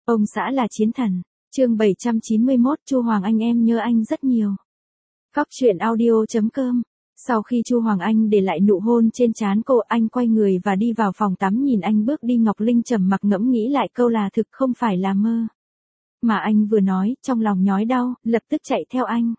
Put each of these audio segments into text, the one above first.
Ông xã là chiến thần. Chương 791, Chu Hoàng Anh em nhớ anh rất nhiều. Góc truyện audio.com. Sau khi Chu Hoàng Anh để lại nụ hôn trên trán cô, anh quay người và đi vào phòng tắm. Nhìn anh bước đi, Ngọc Linh trầm mặc ngẫm nghĩ lại câu là thực không phải là mơ. Mà anh vừa nói, trong lòng nhói đau, lập tức chạy theo anh.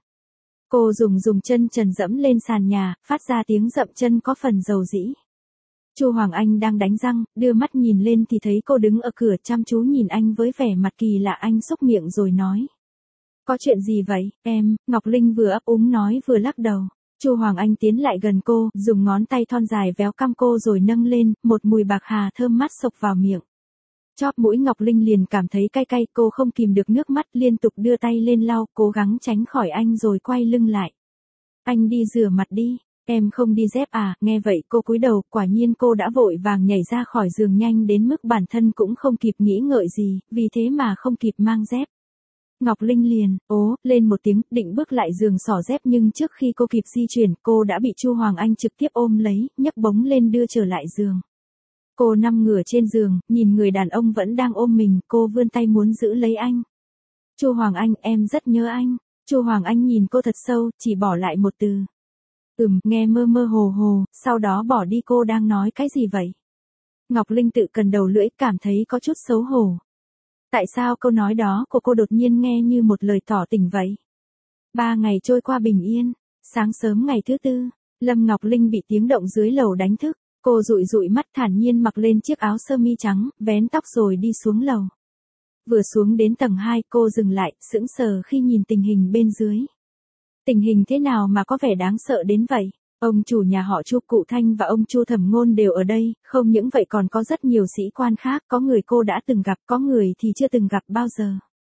Cô dùng chân trần dẫm lên sàn nhà, phát ra tiếng dậm chân có phần dầu dĩ. Chu Hoàng Anh đang đánh răng, đưa mắt nhìn lên thì thấy cô đứng ở cửa chăm chú nhìn anh với vẻ mặt kỳ lạ. Anh xúc miệng rồi nói: "Có chuyện gì vậy, em?" Ngọc Linh vừa ấp úng nói vừa lắc đầu. Chu Hoàng Anh tiến lại gần cô, dùng ngón tay thon dài véo cằm cô rồi nâng lên, một mùi bạc hà thơm mát xộc vào miệng. Chóp mũi Ngọc Linh liền cảm thấy cay cay, cô không kìm được nước mắt, liên tục đưa tay lên lau, cố gắng tránh khỏi anh rồi quay lưng lại. "Anh đi rửa mặt đi." "Em không đi dép à?" Nghe vậy cô cúi đầu, quả nhiên cô đã vội vàng nhảy ra khỏi giường nhanh đến mức bản thân cũng không kịp nghĩ ngợi gì, vì thế mà không kịp mang dép. Ngọc Linh liền ố lên một tiếng, định bước lại giường xỏ dép, nhưng trước khi cô kịp di chuyển, cô đã bị Chu Hoàng Anh trực tiếp ôm lấy, nhấc bổng lên đưa trở lại giường. Cô nằm ngửa trên giường, nhìn người đàn ông vẫn đang ôm mình, cô vươn tay muốn giữ lấy anh. "Chu Hoàng Anh, em rất nhớ anh." Chu Hoàng Anh nhìn cô thật sâu, chỉ bỏ lại một từ: nghe mơ mơ hồ hồ, sau đó bỏ đi. Cô đang nói cái gì vậy? Ngọc Linh tự cần đầu lưỡi, cảm thấy có chút xấu hổ. Tại sao câu nói đó của cô đột nhiên nghe như một lời tỏ tình vậy? 3 ngày trôi qua bình yên. Sáng sớm ngày thứ tư, Lâm Ngọc Linh bị tiếng động dưới lầu đánh thức. Cô dụi mắt thản nhiên mặc lên chiếc áo sơ mi trắng, vén tóc rồi đi xuống lầu. Vừa xuống đến tầng 2, cô dừng lại, sững sờ khi nhìn tình hình bên dưới. Tình hình thế nào mà có vẻ đáng sợ đến vậy? Ông chủ nhà họ Chu, cụ Thanh và ông Chu Thẩm Ngôn đều ở đây, không những vậy còn có rất nhiều sĩ quan khác, có người cô đã từng gặp, có người thì chưa từng gặp bao giờ.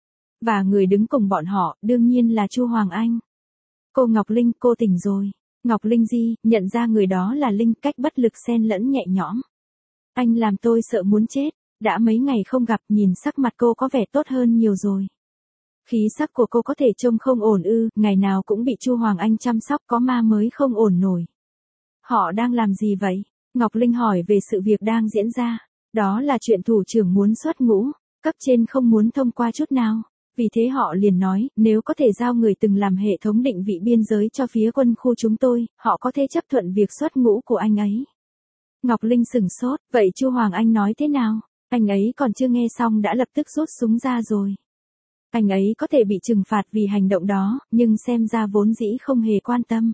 Và người đứng cùng bọn họ, đương nhiên là Chu Hoàng Anh. "Cô Ngọc Linh, cô tỉnh rồi." Ngọc Linh nhận ra người đó là Linh, cách bất lực xen lẫn nhẹ nhõm. "Anh làm tôi sợ muốn chết." Đã mấy ngày không gặp, nhìn sắc mặt cô có vẻ tốt hơn nhiều rồi. "Khí sắc của cô có thể trông không ổn ư?" Ngày nào cũng bị Chu Hoàng Anh chăm sóc, có ma mới không ổn nổi. "Họ đang làm gì vậy?" Ngọc Linh hỏi về sự việc đang diễn ra. "Đó là chuyện thủ trưởng muốn xuất ngũ, cấp trên không muốn thông qua chút nào. Vì thế họ liền nói, nếu có thể giao người từng làm hệ thống định vị biên giới cho phía quân khu chúng tôi, họ có thể chấp thuận việc xuất ngũ của anh ấy." Ngọc Linh sửng sốt, vậy Chu Hoàng Anh nói thế nào? Anh ấy còn chưa nghe xong đã lập tức rút súng ra rồi. Anh ấy có thể bị trừng phạt vì hành động đó, nhưng xem ra vốn dĩ không hề quan tâm.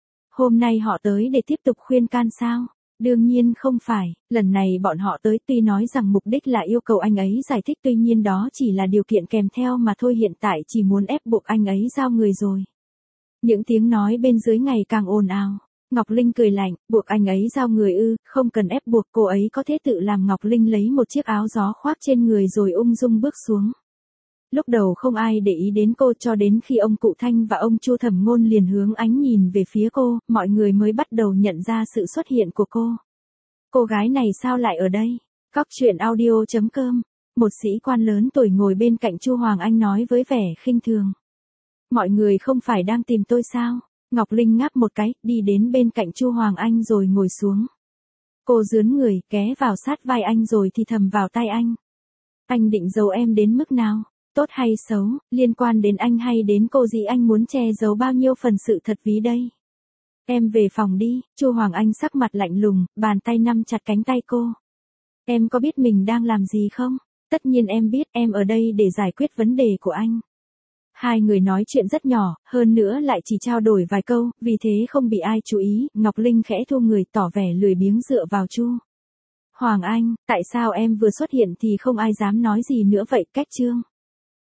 Hôm nay họ tới để tiếp tục khuyên can sao? Đương nhiên không phải, lần này bọn họ tới tuy nói rằng mục đích là yêu cầu anh ấy giải thích, tuy nhiên đó chỉ là điều kiện kèm theo mà thôi, hiện tại chỉ muốn ép buộc anh ấy giao người rồi. Những tiếng nói bên dưới ngày càng ồn ào. Ngọc Linh cười lạnh, buộc anh ấy giao người ư? Không cần ép buộc, cô ấy có thể tự làm. Ngọc Linh lấy một chiếc áo gió khoác trên người rồi ung dung bước xuống. Lúc đầu không ai để ý đến cô, cho đến khi ông cụ Thanh và ông Chu Thẩm Ngôn liền hướng ánh nhìn về phía cô, mọi người mới bắt đầu nhận ra sự xuất hiện của cô. Cô gái này sao lại ở đây? Góc truyện audio.com. Một sĩ quan lớn tuổi ngồi bên cạnh Chu Hoàng Anh nói với vẻ khinh thường: "Mọi người không phải đang tìm tôi sao?" Ngọc Linh ngáp một cái, đi đến bên cạnh Chu Hoàng Anh rồi ngồi xuống. Cô dướn người, ghé vào sát vai anh rồi thì thầm vào tai anh: "Anh định giấu em đến mức nào? Tốt hay xấu, liên quan đến anh hay đến cô gì? Anh muốn che giấu bao nhiêu phần sự thật ví đây? Em về phòng đi." Chu Hoàng Anh sắc mặt lạnh lùng, bàn tay nắm chặt cánh tay cô. "Em có biết mình đang làm gì không?" "Tất nhiên em biết, em ở đây để giải quyết vấn đề của anh." Hai người nói chuyện rất nhỏ, hơn nữa lại chỉ trao đổi vài câu, vì thế không bị ai chú ý. Ngọc Linh khẽ thu người, tỏ vẻ lười biếng dựa vào Chu Hoàng Anh. "Tại sao em vừa xuất hiện thì không ai dám nói gì nữa vậy?" "Cách Trương